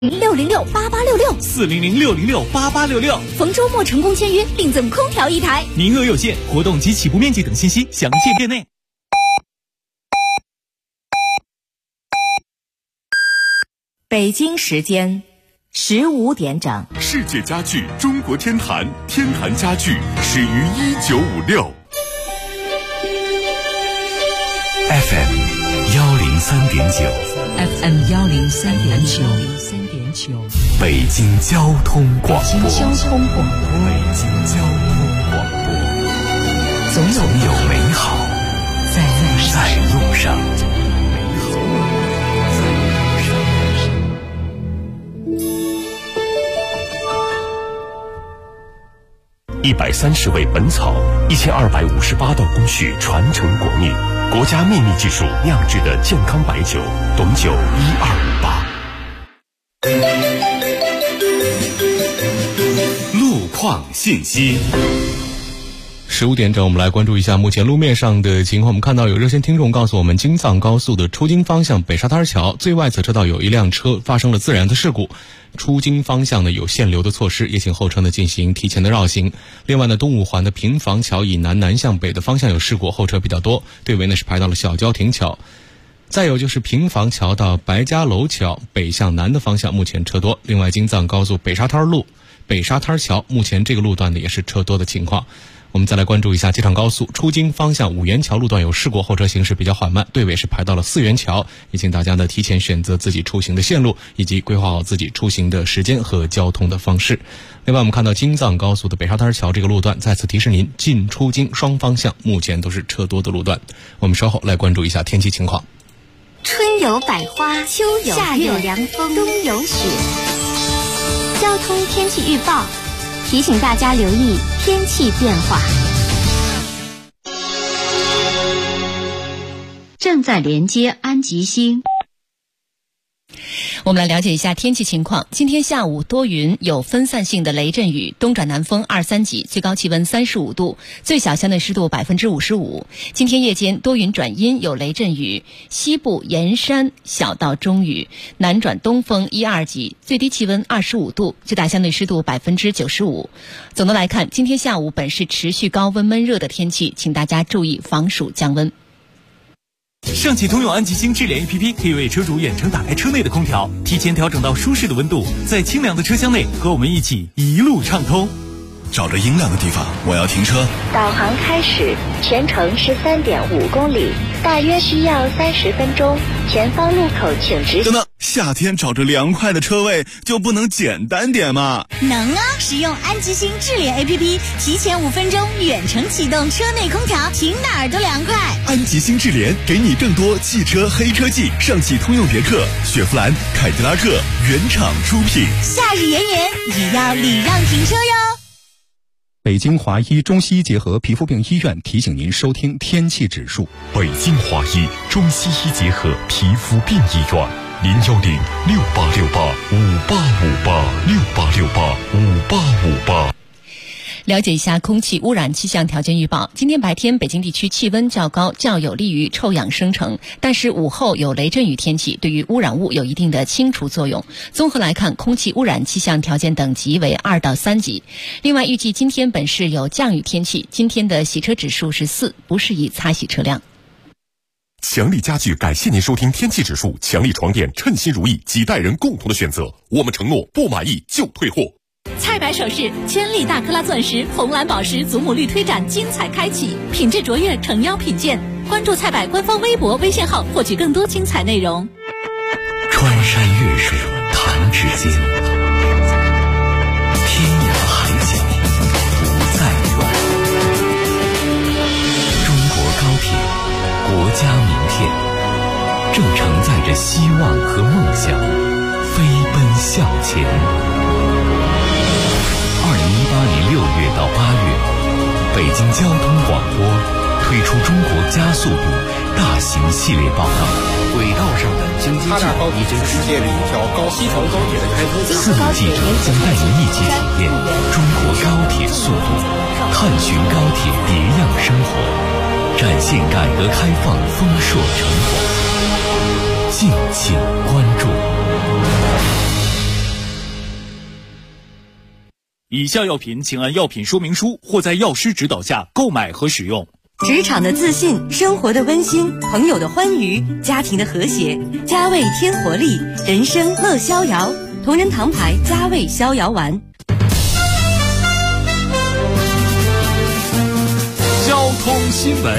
600-666-8866， 逢周末成功签约，另赠空调1台， 名额有限，活动及起步面积等信息详见店内。 北京时间15点整。 世界家具中国天坛，天坛家具始于1956。 FM 103.9 FM 103.9， 北京交通广播。 北京交通广播， 总有美好在路上。130味本草，1258道工序传承国秘，国家秘密技术酿制的健康白酒，董酒1258。路况信息。 15点整，我们来关注一下目前路面上的情况。我们看到有热线听众告诉我们，京藏高速的出京方向北沙滩桥最外侧车道有一辆车发生了自燃的事故，出京方向呢有限流的措施，也请后车呢进行提前的绕行。另外呢，东五环的平房桥以南向北的方向有事故，后车比较多，队尾呢是排到了小郊亭桥。再有就是平房桥到白家楼桥北向南的方向目前车多。另外，京藏高速北沙滩路北沙滩桥目前这个路段呢也是车多的情况。我们再来关注一下机场高速出京方向五元桥路段有事故，后车行驶比较缓慢，队尾是排到了4元桥，也请大家呢提前选择自己出行的线路，以及规划好自己出行的时间和交通的方式。另外，我们看到京藏高速的北沙滩桥这个路段，再次提示您进出京双方向目前都是车多的路段。我们稍后来关注一下天气情况。 春有百花，秋有夏有凉风，冬有雪。交通天气预报提醒大家留意天气变化。 正在连接安吉星。 我们来了解一下天气情况。今天下午多云，有分散性的雷阵雨，东转南风2、3级，最高气温35度，最小相对湿度55%。今天夜间多云转阴，有雷阵雨，西部沿山小到中雨，南转东风1、2级，最低气温25度，最大相对湿度95%。总的来看，今天下午本是持续高温闷热的天气，请大家注意防暑降温。 上汽通用安吉星智联 APP 可以为车主远程打开车内的空调，提前调整到舒适的温度，在清凉的车厢内和我们一起一路畅通。 找着阴凉的地方，我要停车。 导航开始，全程13.5公里，大约需要30分钟。前方路口请直行。 等等，夏天找着凉快的车位就不能简单点吗？ 能啊！使用安吉星智联 APP， 提前5分钟远程启动车内空调，停哪儿都凉快。 安吉星智联给你更多汽车黑车季，上汽通用别克、雪佛兰、凯迪拉克原厂出品。 夏日炎炎也要礼让停车哟。 北京华医中西医结合皮肤病医院提醒您收听天气指数。 北京华医中西医结合皮肤病医院，010-6868-5858，6868-5858。 了解一下空气污染气象条件预报。今天白天北京地区气温较高，较有利于臭氧生成，但是午后有雷阵雨天气，对于污染物有一定的清除作用。综合来看，空气污染气象条件等级为2到3级。另外，预计今天本市有降雨天气，今天的洗车指数是4，不适宜擦洗车辆。 强力家具感谢您收听天气指数，强力床垫称心如意，几代人共同的选择，我们承诺不满意就退货。 菜百首饰千粒大克拉钻石红蓝宝石祖母绿推展精彩开启，品质卓越诚邀品鉴。关注菜百官方微博微信号获取更多精彩内容。 穿山越水弹指间，天涯海角不再远。中国高铁，国家名片，正承载着希望和梦想，飞奔向前。2018年6月到8月，北京交通广播推出中国加速度大型系列报道。 轨道上的经济高铁是世界里一条西条高铁的开通。 4路记者将带您一起体验中国高铁速度，探寻高铁别样生活，展现改革开放丰硕成果。敬请关注。 以下药品请按药品说明书或在药师指导下购买和使用。 职场的自信，生活的温馨，朋友的欢愉，家庭的和谐，佳味添活力，人生乐逍遥。同仁堂牌佳味逍遥丸。 交通新闻。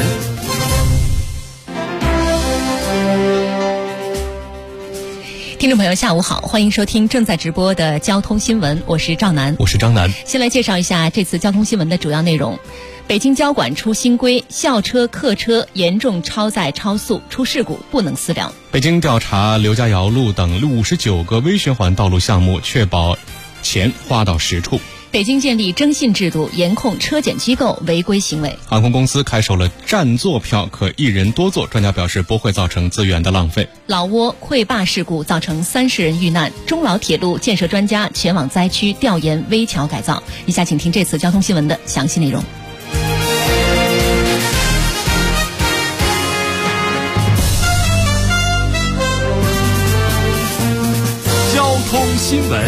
听众朋友下午好，欢迎收听正在直播的交通新闻，我是赵楠。 我是张楠。 先来介绍一下这次交通新闻的主要内容。北京交管出新规，校车、客车严重超载超速出事故不能私了。 北京调查刘家窑路等59个微循环道路项目，确保钱花到实处。 北京建立征信制度，严控车检机构违规行为。 航空公司开售了占座票，可一人多坐，专家表示不会造成资源的浪费。 老挝溃坝事故造成30人遇难，中老铁路建设专家前往灾区调研危桥改造。以下请听这次交通新闻的详细内容。 交通新闻。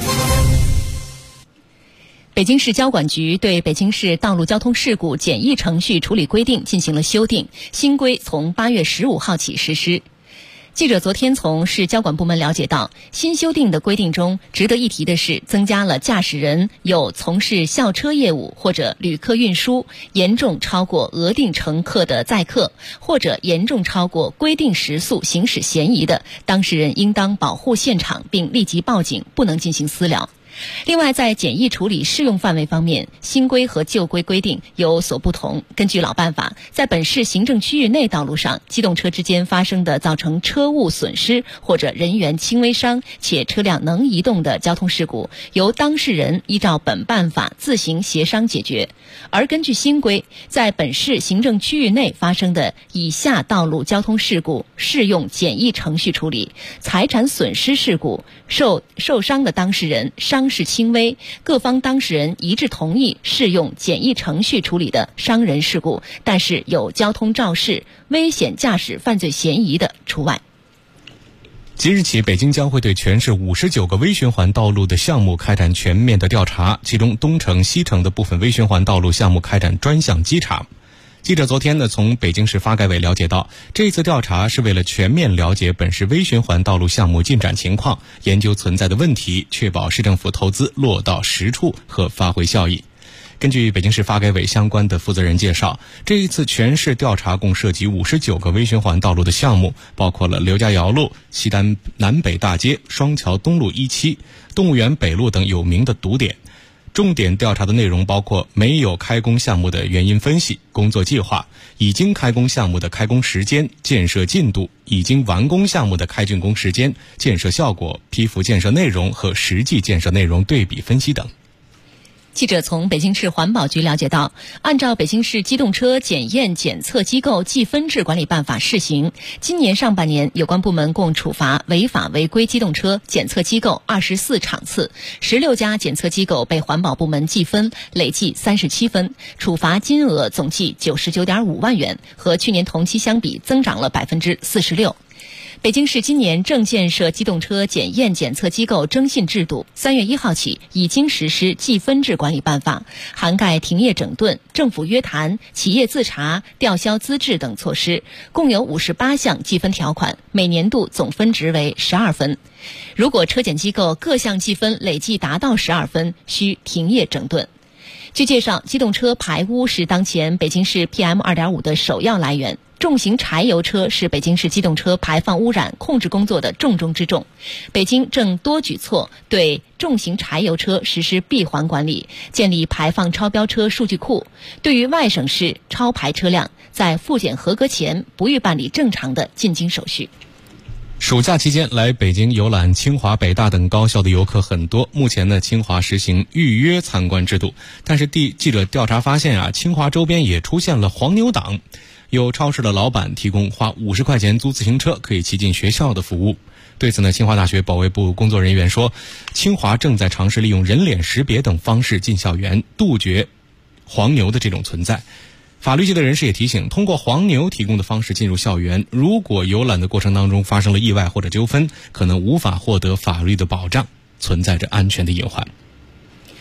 北京市交管局对北京市道路交通事故简易程序处理规定进行了修订，新规从8月15号起实施。记者昨天从市交管部门了解到，新修订的规定中，值得一提的是，增加了驾驶人有从事校车业务或者旅客运输严重超过额定乘客的载客，或者严重超过规定时速行驶嫌疑的，当事人应当保护现场并立即报警，不能进行私了。另外，在简易处理适用范围方面，新规和旧规规定有所不同。根据老办法，在本市行政区域内道路上，机动车之间发生的造成车物损失或者人员轻微伤且车辆能移动的交通事故，由当事人依照本办法自行协商解决。而根据新规，在本市行政区域内发生的以下道路交通事故适用简易程序处理：财产损失事故，受伤的当事人伤势轻微，各方当事人一致同意适用简易程序处理的伤人事故，但是有交通肇事、危险驾驶犯罪嫌疑的除外。 即日起，北京将会对全市59个微循环道路的项目开展全面的调查，其中东城、西城的部分微循环道路项目开展专项稽查。记者昨天从北京市发改委了解到，这次调查是为了全面了解本市微循环道路项目进展情况，研究存在的问题，确保市政府投资落到实处和发挥效益。根据北京市发改委相关的负责人介绍，这一次全市调查共涉及59个微循环道路的项目，包括了刘家窑路、西单南北大街、双桥东路1期、动物园北路等有名的堵点。重点调查的内容包括没有开工项目的原因分析、工作计划、已经开工项目的开工时间、建设进度、已经完工项目的开竣工时间、建设效果、批复建设内容和实际建设内容对比分析等。 记者从北京市环保局了解到，按照北京市机动车检验检测机构计分制管理办法试行，今年上半年有关部门共处罚违法违规机动车检测机构24场次，16家检测机构被环保部门记分，累计37分，处罚金额总计99.5万元，和去年同期相比增长了46%。北京市今年正建设机动车检验检测机构征信制度，3月1号起已经实施计分制管理办法，涵盖停业整顿、政府约谈、企业自查、吊销资质等措施，共有58项计分条款，每年度总分值为12分。如果车检机构各项计分累计达到12分，需停业整顿。据介绍，机动车排污是当前北京市 PM2.5 的首要来源。重型柴油车是北京市机动车排放污染控制工作的重中之重。北京正多举措对重型柴油车实施闭环管理，建立排放超标车数据库。对于外省市超排车辆，在复检合格前不予办理正常的进京手续。 暑假期间来北京游览清华、北大等高校的游客很多。目前清华实行预约参观制度，但是记者调查发现清华周边也出现了黄牛党。有超市的老板提供花50块钱租自行车可以骑进学校的服务。对此清华大学保卫部工作人员说，清华正在尝试利用人脸识别等方式进校园，杜绝黄牛的这种存在。法律界的人士也提醒，通过黄牛提供的方式进入校园，如果游览的过程当中发生了意外或者纠纷，可能无法获得法律的保障，存在着安全的隐患。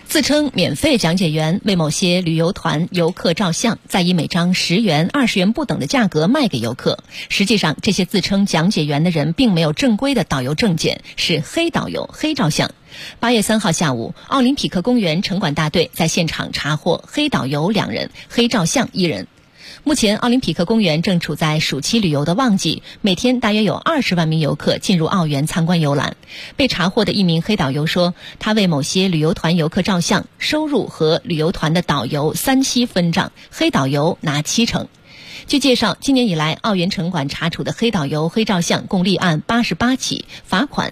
自称免费讲解员为某些旅游团游客照相，再以每张10元、20元不等的价格卖给游客。实际上，这些自称讲解员的人并没有正规的导游证件，是黑导游、黑照相。8月3号下午，奥林匹克公园城管大队在现场查获黑导游2人、黑照相1人。目前，奥林匹克公园正处在暑期旅游的旺季，每天大约有20万名游客进入奥园参观游览。被查获的一名黑导游说，他为某些旅游团游客照相，收入和旅游团的导游3期分账，黑导游拿70%。据介绍，今年以来，奥园城管查处的黑导游、黑照相共立案88起，罚款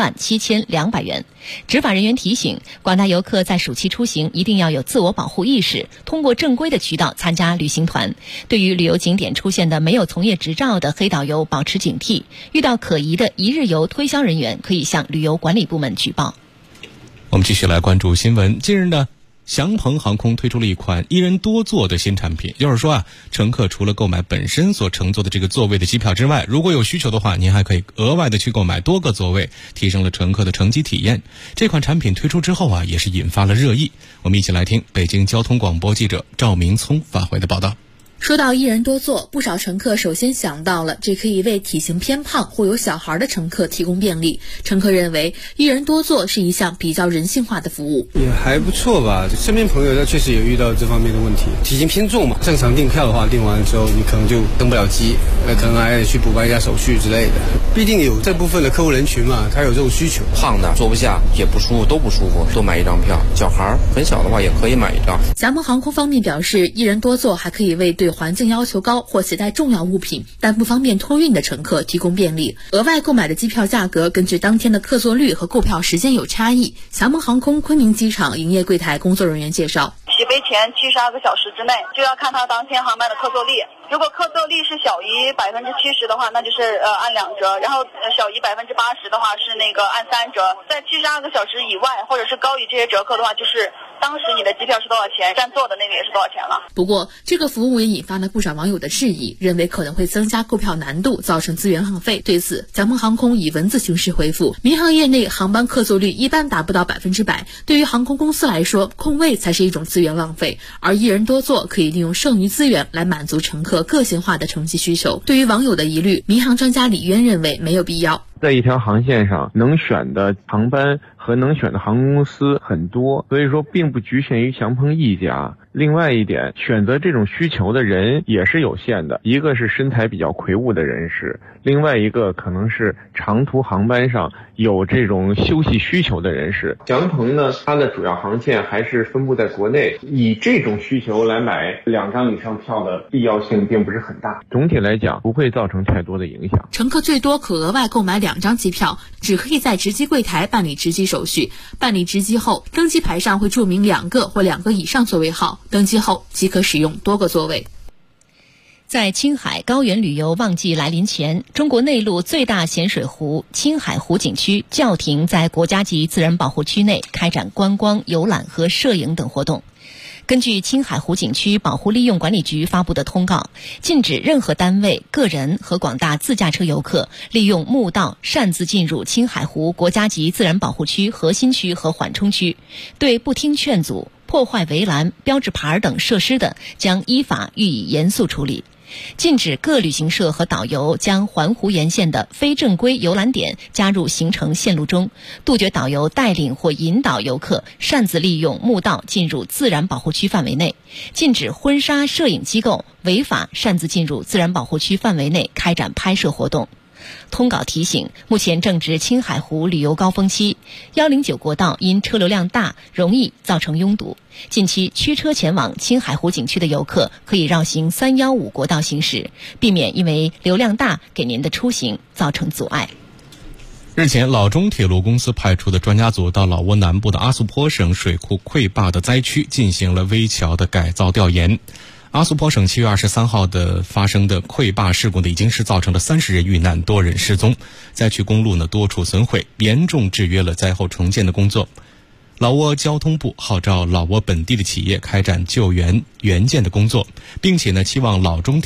37200元。执法人员提醒，广大游客在暑期出行一定要有自我保护意识，通过正规的渠道参加旅行团。对于旅游景点出现的没有从业执照的黑导游保持警惕，遇到可疑的一日游推销人员，可以向旅游管理部门举报。 我们继续来关注新闻。近日呢，祥鹏航空推出了一款一人多座的新产品，就是说乘客除了购买本身所乘坐的这个座位的机票之外，如果有需求的话，您还可以额外的去购买多个座位，提升了乘客的乘机体验。这款产品推出之后也是引发了热议。我们一起来听北京交通广播记者赵明聪发回的报道。 说到一人多座，不少乘客首先想到了这可以为体型偏胖或有小孩的乘客提供便利。乘客认为一人多座是一项比较人性化的服务， 也还不错吧。身边朋友他确实也遇到这方面的问题，体型偏重嘛，正常订票的话，订完之后你可能就登不了机，可能还得去补办一下手续之类的。毕竟有这部分的客户人群嘛，他有这种需求。 胖的坐不下也不舒服，都不舒服，多买一张票。小孩很小的话也可以买一张。 祥鹏航空方面表示，一人多座还可以为对环境要求高或携带重要物品但不方便托运的乘客提供便利。额外购买的机票价格根据当天的客座率和购票时间有差异。祥鹏航空昆明机场营业柜台工作人员介绍， 起飞前72个小时之内就要看它当天航班的客座率，如果客座率是小于70%的话，那就是按2折，然后小于80%的话是按3折，在72个小时以外或者是高于这些折扣的话，就是当时你的机票是多少钱，占座的那个也是多少钱了。 不过这个服务也引发了不少网友的质疑，认为可能会增加购票难度，造成资源浪费。对此，祥鹏航空以文字形式回复，民航业内航班客座率一般达不到100%，对于航空公司来说，空位才是一种资源浪费，而一人多座可以利用剩余资源来满足乘客个性化的乘机需求。对于网友的疑虑，民航专家李渊认为没有必要。 在一条航线上能选的航班和能选的航空公司很多，所以说并不局限于祥鹏一家。另外一点，选择这种需求的人也是有限的，一个是身材比较魁梧的人士，另外一个可能是长途航班上有这种休息需求的人士。祥鹏呢，它的主要航线还是分布在国内，以这种需求来买2张以上票的必要性并不是很大，总体来讲不会造成太多的影响。 乘客最多可额外购买2张机票，只可以在值机柜台办理值机手续。办理值机后，登机牌上会注明2个或2个以上座位号，登机后即可使用多个座位。 在青海高原旅游旺季来临前，中国内陆最大咸水湖青海湖景区叫停在国家级自然保护区内开展观光、游览和摄影等活动。根据青海湖景区保护利用管理局发布的通告，禁止任何单位、个人和广大自驾车游客利用墓道擅自进入青海湖国家级自然保护区核心区和缓冲区，对不听劝阻、破坏围栏、标志牌等设施的，将依法予以严肃处理。禁止各旅行社和导游将环湖沿线的非正规游览点加入行程线路中，杜绝导游带领或引导游客擅自利用墓道进入自然保护区范围内，禁止婚纱摄影机构违法擅自进入自然保护区范围内开展拍摄活动。通稿提醒，目前正值青海湖旅游高峰期，109国道因车流量大，容易造成拥堵。近期驱车前往青海湖景区的游客可以绕行315国道行驶，避免因为流量大给您的出行造成阻碍。 日前，老中铁路公司派出的专家组到老挝南部的阿苏坡省水库溃坝的灾区进行了危桥的改造调研。阿苏坡省7月23号的发生的溃坝事故呢，已经是造成了30人遇难，多人失踪。灾区公路呢多处损毁，严重制约了灾后重建的工作。老挝交通部号召老挝本地的企业开展救援援建的工作，并且呢期望老中